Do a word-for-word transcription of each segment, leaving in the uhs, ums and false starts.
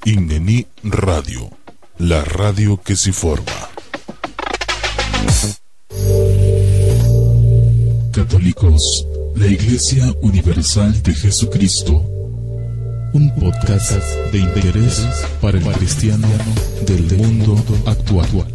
Ineni Radio, la radio que se forma. Católicos, la Iglesia Universal de Jesucristo. Un podcast de interés para el cristiano del mundo actual.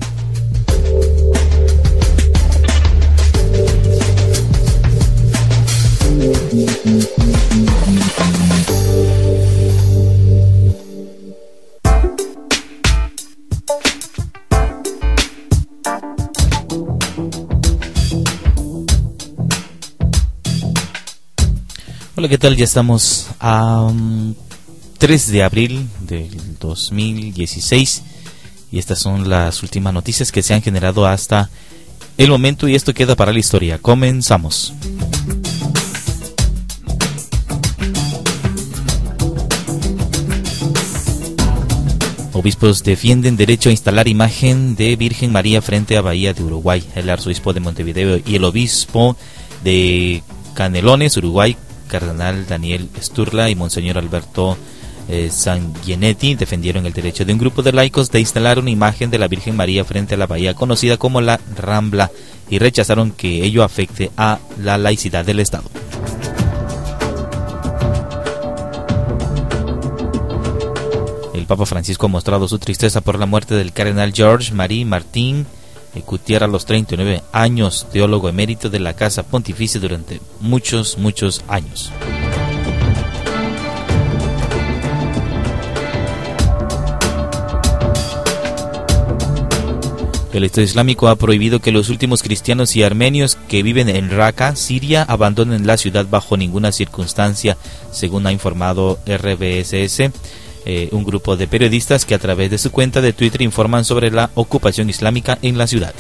Hola, ¿qué tal? Ya estamos a um, tres de abril del dos mil dieciséis y estas son las últimas noticias que se han generado hasta el momento y esto queda para la historia. Comenzamos. Obispos defienden derecho a instalar imagen de Virgen María frente a Bahía de Uruguay. El arzobispo de Montevideo y el obispo de Canelones, Uruguay, Cardenal Daniel Sturla y Monseñor Alberto eh, Sanguinetti defendieron el derecho de un grupo de laicos de instalar una imagen de la Virgen María frente a la bahía conocida como la Rambla y rechazaron que ello afecte a la laicidad del Estado. El Papa Francisco ha mostrado su tristeza por la muerte del Cardenal George Marie Martin Cutier a los treinta y nueve años, teólogo emérito de la Casa Pontificia durante muchos, muchos años. El Estado Islámico ha prohibido que los últimos cristianos y armenios que viven en Raqqa, Siria, abandonen la ciudad bajo ninguna circunstancia, según ha informado R B S S. Eh, un grupo de periodistas que a través de su cuenta de Twitter informan sobre la ocupación islámica en la ciudad.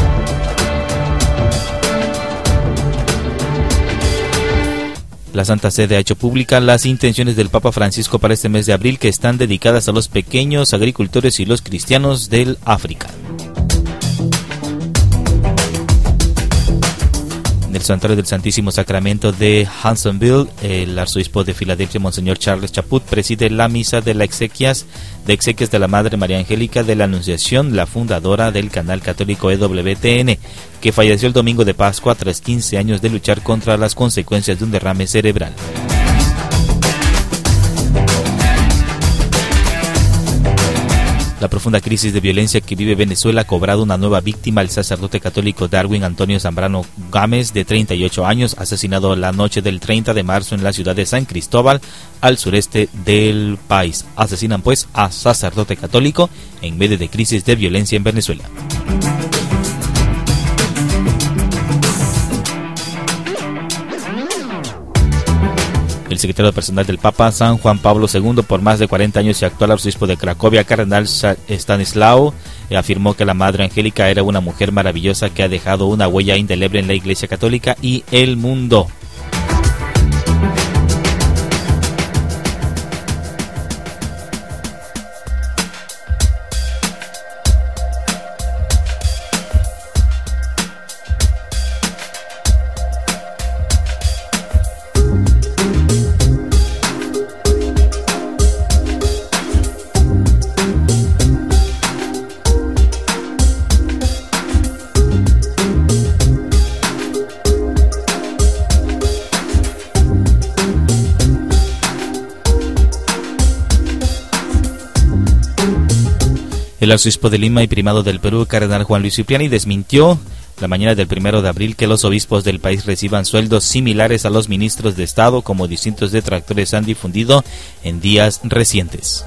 La Santa Sede ha hecho pública las intenciones del Papa Francisco para este mes de abril que están dedicadas a los pequeños agricultores y los cristianos del África. En el Santuario del Santísimo Sacramento de Hansonville, el arzobispo de Filadelfia, Monseñor Charles Chaput, preside la misa de las exequias de exequias de la Madre María Angélica de la Anunciación, la fundadora del canal católico E W T N, que falleció el domingo de Pascua tras quince años de luchar contra las consecuencias de un derrame cerebral. La profunda crisis de violencia que vive Venezuela ha cobrado una nueva víctima, el sacerdote católico Darwin Antonio Zambrano Gámez, de treinta y ocho años, asesinado la noche del treinta de marzo en la ciudad de San Cristóbal, al sureste del país. Asesinan pues a sacerdote católico en medio de crisis de violencia en Venezuela. El secretario personal del Papa, San Juan Pablo segundo, por más de cuarenta años y actual arzobispo de Cracovia, Cardenal Stanislao, afirmó que la Madre Angélica era una mujer maravillosa que ha dejado una huella indeleble en la Iglesia Católica y el mundo. El arzobispo de Lima y primado del Perú, Cardenal Juan Luis Cipriani, desmintió la mañana del primero de abril que los obispos del país reciban sueldos similares a los ministros de Estado, como distintos detractores han difundido en días recientes.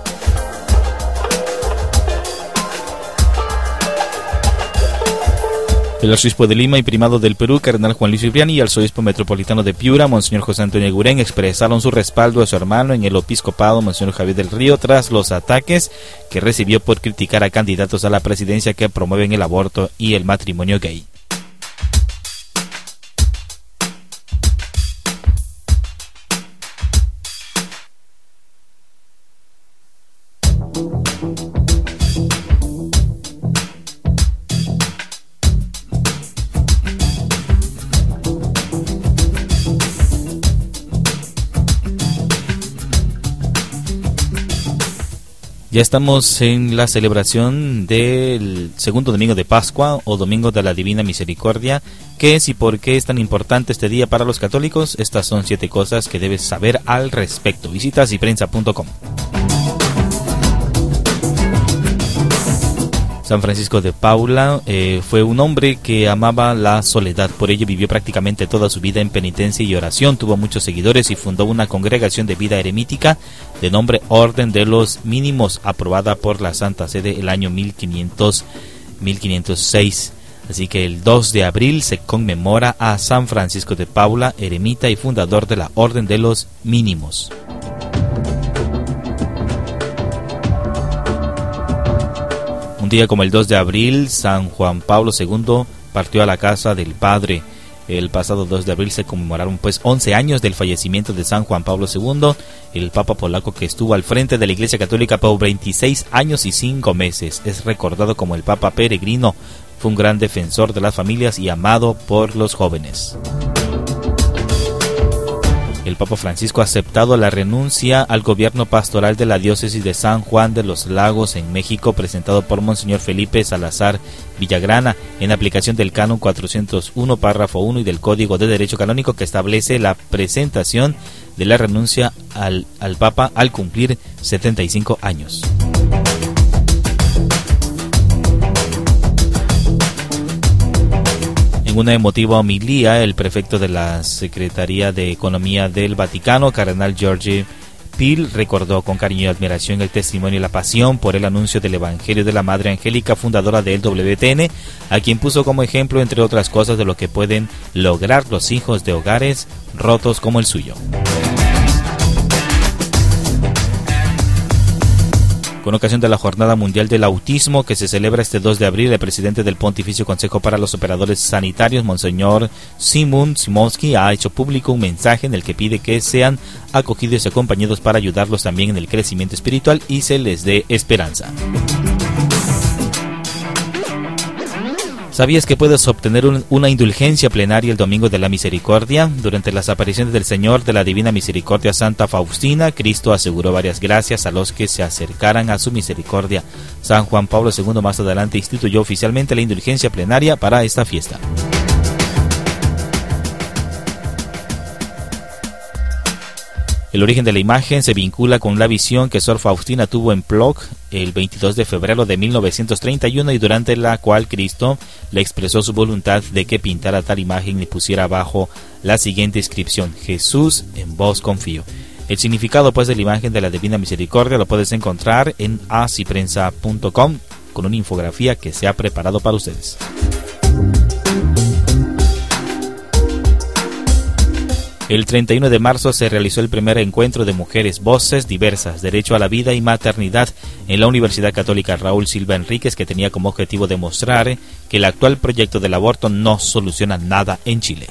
El arzobispo de Lima y primado del Perú, Cardenal Juan Luis Cipriani, y el arzobispo metropolitano de Piura, Monseñor José Antonio Gurén, expresaron su respaldo a su hermano en el episcopado, Monseñor Javier del Río, tras los ataques que recibió por criticar a candidatos a la presidencia que promueven el aborto y el matrimonio gay. Ya estamos en la celebración del segundo domingo de Pascua o Domingo de la Divina Misericordia. ¿Qué es y por qué es tan importante este día para los católicos? Estas son siete cosas que debes saber al respecto. Visita asiprensa punto com. San Francisco de Paula eh, fue un hombre que amaba la soledad, por ello vivió prácticamente toda su vida en penitencia y oración, tuvo muchos seguidores y fundó una congregación de vida eremítica de nombre Orden de los Mínimos, aprobada por la Santa Sede el año mil quinientos, mil quinientos seis. Así que el dos de abril se conmemora a San Francisco de Paula, eremita y fundador de la Orden de los Mínimos. Un día como el dos de abril, San Juan Pablo segundo partió a la casa del Padre. El pasado dos de abril se conmemoraron pues once años del fallecimiento de San Juan Pablo segundo, el Papa polaco que estuvo al frente de la Iglesia Católica por veintiséis años y cinco meses. Es recordado como el Papa peregrino, fue un gran defensor de las familias y amado por los jóvenes. El Papa Francisco ha aceptado la renuncia al gobierno pastoral de la diócesis de San Juan de los Lagos en México, presentado por Monseñor Felipe Salazar Villagrana, en aplicación del Canon cuatrocientos uno, párrafo uno y del Código de Derecho Canónico, que establece la presentación de la renuncia al, al Papa al cumplir setenta y cinco años. En una emotiva homilía, el prefecto de la Secretaría de Economía del Vaticano, cardenal George Peel, recordó con cariño y admiración el testimonio y la pasión por el anuncio del Evangelio de la Madre Angélica, fundadora del W T N, a quien puso como ejemplo, entre otras cosas, de lo que pueden lograr los hijos de hogares rotos como el suyo. Con ocasión de la Jornada Mundial del Autismo, que se celebra este dos de abril, el presidente del Pontificio Consejo para los Operadores Sanitarios, Monseñor Simon Simonsky, ha hecho público un mensaje en el que pide que sean acogidos y acompañados para ayudarlos también en el crecimiento espiritual y se les dé esperanza. ¿Sabías que puedes obtener un, una indulgencia plenaria el Domingo de la Misericordia? Durante las apariciones del Señor de la Divina Misericordia Santa Faustina, Cristo aseguró varias gracias a los que se acercaran a su misericordia. San Juan Pablo segundo más adelante instituyó oficialmente la indulgencia plenaria para esta fiesta. El origen de la imagen se vincula con la visión que Sor Faustina tuvo en Plock el veintidós de febrero de mil novecientos treinta y uno y durante la cual Cristo le expresó su voluntad de que pintara tal imagen y pusiera abajo la siguiente inscripción: Jesús, en vos confío. El significado pues de la imagen de la Divina Misericordia lo puedes encontrar en asiprensa punto com con una infografía que se ha preparado para ustedes. El treinta y uno de marzo se realizó el primer encuentro de mujeres voces diversas, derecho a la vida y maternidad en la Universidad Católica Raúl Silva Enríquez, que tenía como objetivo demostrar que el actual proyecto del aborto no soluciona nada en Chile.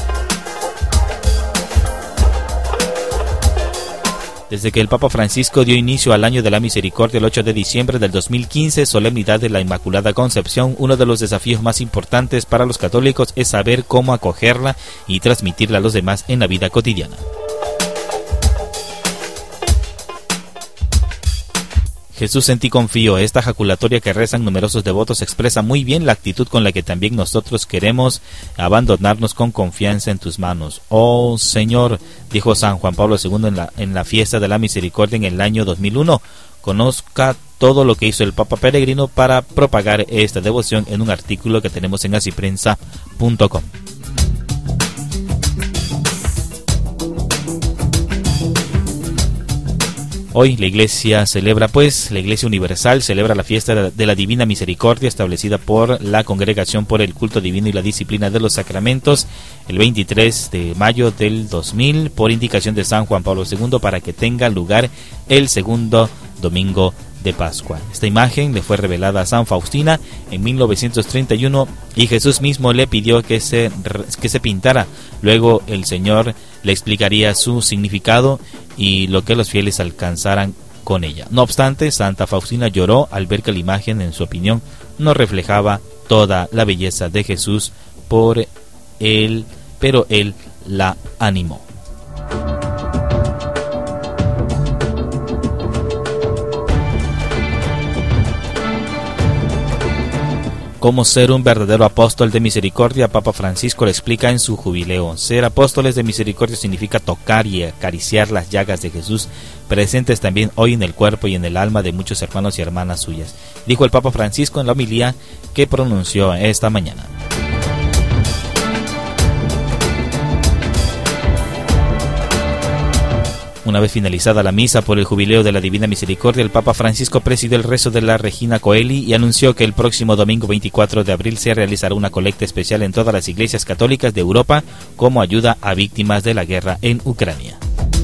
Desde que el Papa Francisco dio inicio al Año de la Misericordia el ocho de diciembre del dos mil quince, solemnidad de la Inmaculada Concepción, uno de los desafíos más importantes para los católicos es saber cómo acogerla y transmitirla a los demás en la vida cotidiana. Jesús, en ti confío. Esta jaculatoria que rezan numerosos devotos expresa muy bien la actitud con la que también nosotros queremos abandonarnos con confianza en tus manos. Oh Señor, dijo San Juan Pablo segundo en la, en la fiesta de la misericordia en el año dos mil uno, conozca todo lo que hizo el Papa Peregrino para propagar esta devoción en un artículo que tenemos en asiprensa punto com. Hoy la Iglesia celebra, pues, la Iglesia Universal celebra la fiesta de la Divina Misericordia establecida por la Congregación por el Culto Divino y la Disciplina de los Sacramentos el veintitrés de mayo del dos mil por indicación de San Juan Pablo segundo para que tenga lugar el segundo domingo de Pascua. Esta imagen le fue revelada a San Faustina en mil novecientos treinta y uno y Jesús mismo le pidió que se, que se pintara. Luego el Señor le explicaría su significado y lo que los fieles alcanzaran con ella. No obstante, Santa Faustina lloró al ver que la imagen, en su opinión, no reflejaba toda la belleza de Jesús por él, pero él la animó. cómo ser un verdadero apóstol de misericordia. Papa Francisco lo explica en su jubileo. Ser apóstoles de misericordia significa tocar y acariciar las llagas de Jesús, presentes también hoy en el cuerpo y en el alma de muchos hermanos y hermanas suyas, dijo el Papa Francisco en la homilía que pronunció esta mañana. Una vez finalizada la misa por el jubileo de la Divina Misericordia, el Papa Francisco presidió el rezo de la Regina Coeli y anunció que el próximo domingo veinticuatro de abril se realizará una colecta especial en todas las iglesias católicas de Europa como ayuda a víctimas de la guerra en Ucrania.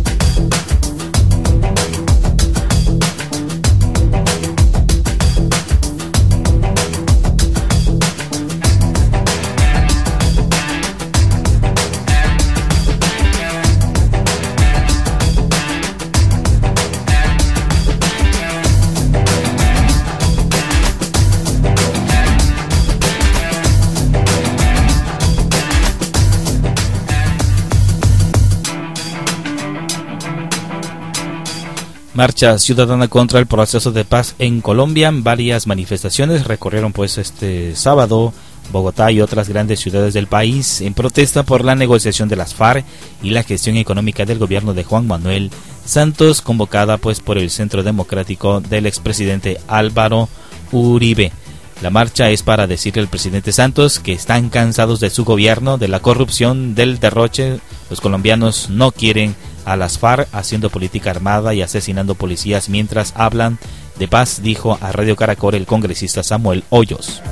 Marcha ciudadana contra el proceso de paz en Colombia. Varias manifestaciones recorrieron pues este sábado Bogotá y otras grandes ciudades del país en protesta por la negociación de las FARC y la gestión económica del gobierno de Juan Manuel Santos, convocada pues por el Centro Democrático del expresidente Álvaro Uribe. La marcha es para decirle al presidente Santos que están cansados de su gobierno, de la corrupción, del derroche. Los colombianos no quieren a las FARC haciendo política armada y asesinando policías mientras hablan de paz, dijo a Radio Caracol el congresista Samuel Hoyos.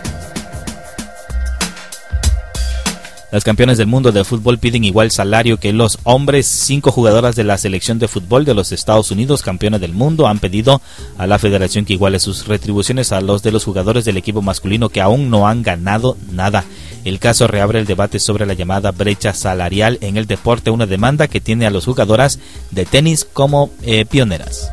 Las campeonas del mundo de fútbol piden igual salario que los hombres. Cinco jugadoras de la selección de fútbol de los Estados Unidos, campeonas del mundo, han pedido a la federación que iguale sus retribuciones a los de los jugadores del equipo masculino que aún no han ganado nada. El caso reabre el debate sobre la llamada brecha salarial en el deporte, una demanda que tiene a las jugadoras de tenis como eh, pioneras.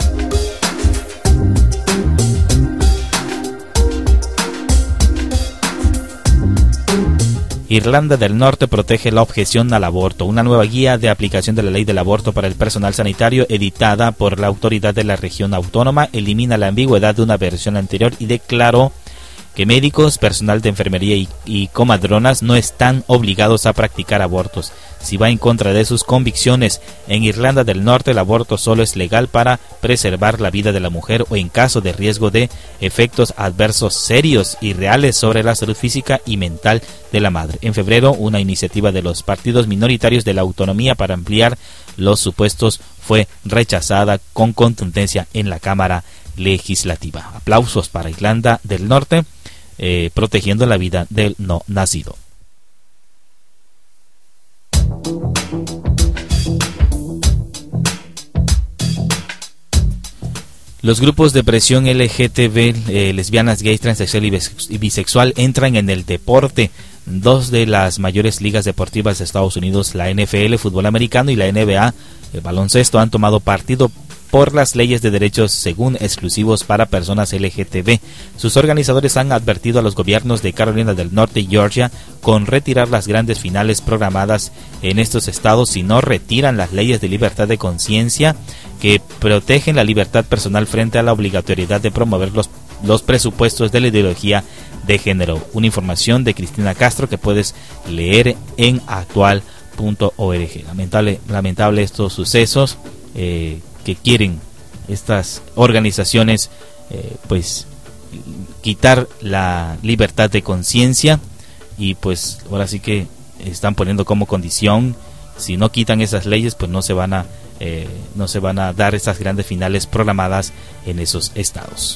Irlanda del Norte protege la objeción al aborto. Una nueva guía de aplicación de la ley del aborto para el personal sanitario editada por la autoridad de la región autónoma elimina la ambigüedad de una versión anterior y declaró que médicos, personal de enfermería y, y comadronas no están obligados a practicar abortos. Si va en contra de sus convicciones, en Irlanda del Norte el aborto solo es legal para preservar la vida de la mujer o en caso de riesgo de efectos adversos serios y reales sobre la salud física y mental de la madre. En febrero, una iniciativa de los partidos minoritarios de la autonomía para ampliar los supuestos fue rechazada con contundencia en la Cámara Legislativa. Aplausos para Irlanda del Norte, eh, protegiendo la vida del no nacido. Los grupos de presión L G T B, eh, lesbianas, gays, transexual y bisexual entran en el deporte. Dos de las mayores ligas deportivas de Estados Unidos, la N F L, fútbol americano, y la N B A, el baloncesto, han tomado partido por las leyes de derechos según exclusivos para personas L G T B. Sus organizadores han advertido a los gobiernos de Carolina del Norte y Georgia con retirar las grandes finales programadas en estos estados si no retiran las leyes de libertad de conciencia que protegen la libertad personal frente a la obligatoriedad de promover los, los presupuestos de la ideología de género. Una información de Cristina Castro que puedes leer en actual punto org. Lamentable, lamentable estos sucesos eh, que quieren estas organizaciones eh, pues quitar la libertad de conciencia, y pues ahora sí que están poniendo como condición, si no quitan esas leyes pues no se van a eh, no se van a dar esas grandes finales programadas en esos estados.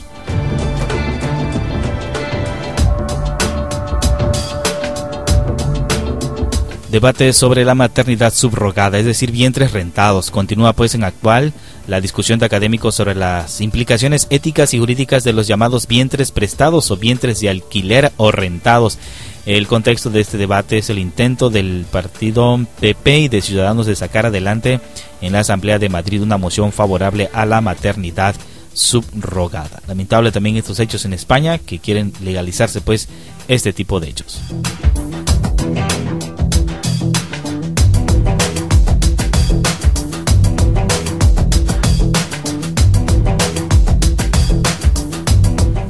Debate sobre la maternidad subrogada, es decir, vientres rentados. Continúa pues en actual la discusión de académicos sobre las implicaciones éticas y jurídicas de los llamados vientres prestados o vientres de alquiler o rentados. El contexto de este debate es el intento del partido P P y de Ciudadanos de sacar adelante en la Asamblea de Madrid una moción favorable a la maternidad subrogada. Lamentable también estos hechos en España, que quieren legalizarse pues este tipo de hechos.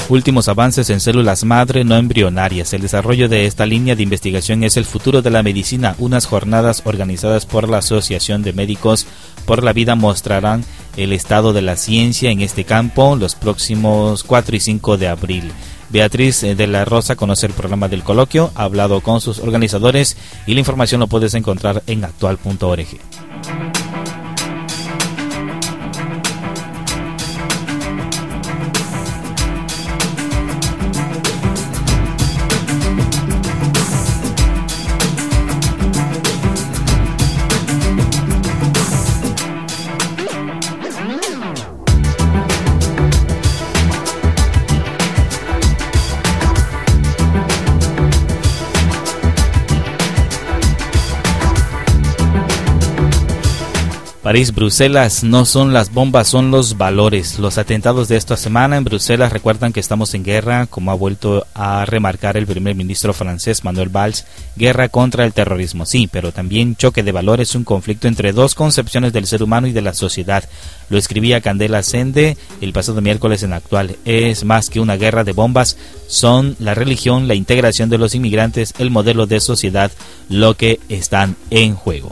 Últimos avances en células madre no embrionarias. El desarrollo de esta línea de investigación es el futuro de la medicina. Unas jornadas organizadas por la Asociación de Médicos por la Vida mostrarán el estado de la ciencia en este campo los próximos cuatro y cinco de abril. Beatriz de la Rosa conoce el programa del coloquio, ha hablado con sus organizadores y la información lo puedes encontrar en actual punto org. París, Bruselas, no son las bombas, son los valores. Los atentados de esta semana en Bruselas recuerdan que estamos en guerra, como ha vuelto a remarcar el primer ministro francés Manuel Valls, guerra contra el terrorismo, sí, pero también choque de valores, un conflicto entre dos concepciones del ser humano y de la sociedad. Lo escribía Candela Sende el pasado miércoles en Actual. Es más que una guerra de bombas, son la religión, la integración de los inmigrantes, el modelo de sociedad, lo que están en juego.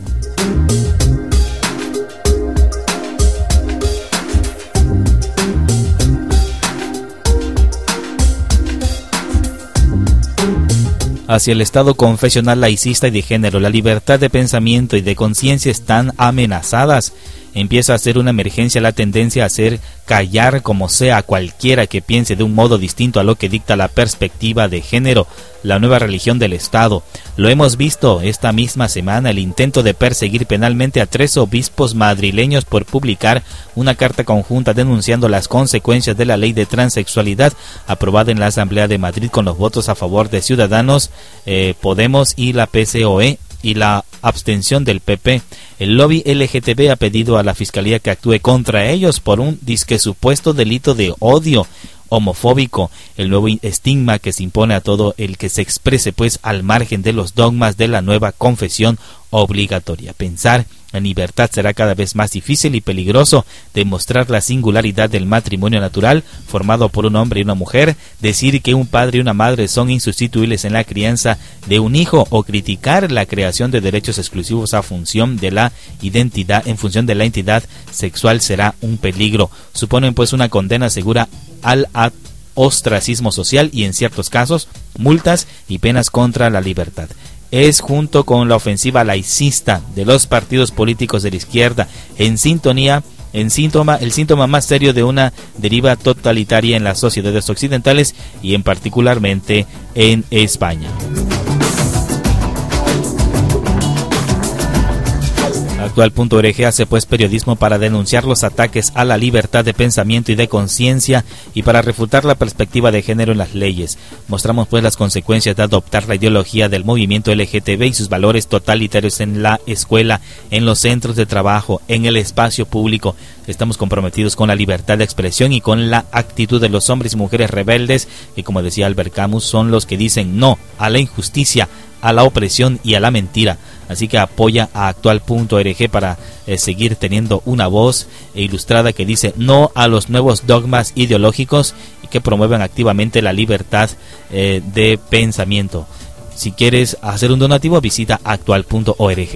Hacia el Estado confesional laicista y de género, la libertad de pensamiento y de conciencia están amenazadas. Empieza a ser una emergencia la tendencia a hacer callar como sea a cualquiera que piense de un modo distinto a lo que dicta la perspectiva de género, la nueva religión del Estado. Lo hemos visto esta misma semana, el intento de perseguir penalmente a tres obispos madrileños por publicar una carta conjunta denunciando las consecuencias de la ley de transexualidad aprobada en la Asamblea de Madrid con los votos a favor de Ciudadanos, eh, Podemos y la P C O E y la abstención del P P. El lobby L G T B ha pedido a la Fiscalía que actúe contra ellos por un disque supuesto delito de odio homofóbico, el nuevo estigma que se impone a todo el que se exprese pues al margen de los dogmas de la nueva confesión obligatoria. Pensar en libertad será cada vez más difícil y peligroso. Demostrar la singularidad del matrimonio natural formado por un hombre y una mujer, decir que un padre y una madre son insustituibles en la crianza de un hijo o criticar la creación de derechos exclusivos a función de la identidad, en función de la identidad sexual será un peligro. Suponen pues una condena segura al ostracismo social y en ciertos casos multas y penas contra la libertad. Es junto con la ofensiva laicista de los partidos políticos de la izquierda en sintonía, en síntoma, el síntoma más serio de una deriva totalitaria en las sociedades occidentales y en particularmente en España. Actual punto org hace pues periodismo para denunciar los ataques a la libertad de pensamiento y de conciencia y para refutar la perspectiva de género en las leyes. Mostramos pues las consecuencias de adoptar la ideología del movimiento L G T B y sus valores totalitarios en la escuela, en los centros de trabajo, en el espacio público. Estamos comprometidos con la libertad de expresión y con la actitud de los hombres y mujeres rebeldes que, como decía Albert Camus, son los que dicen no a la injusticia, a la opresión y a la mentira. Así que apoya a actual punto org para eh, seguir teniendo una voz ilustrada que dice no a los nuevos dogmas ideológicos y que promueven activamente la libertad eh, de pensamiento. Si quieres hacer un donativo, visita actual punto org.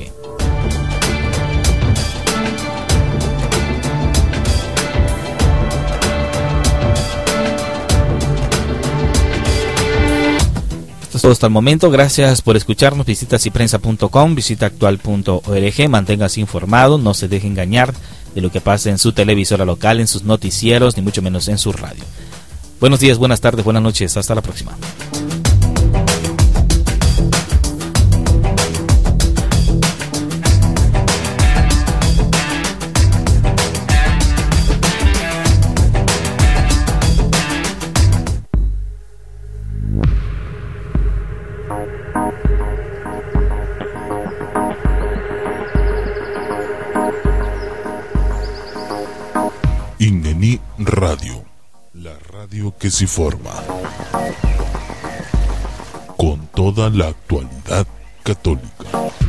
Todo hasta el momento, gracias por escucharnos. Visita ciprensa punto com, visita actual punto org, manténgase informado, no se deje engañar de lo que pasa en su televisora local, en sus noticieros, ni mucho menos en su radio. Buenos días, buenas tardes, buenas noches, hasta la próxima. Ineni Radio, la radio que se forma, con toda la actualidad católica.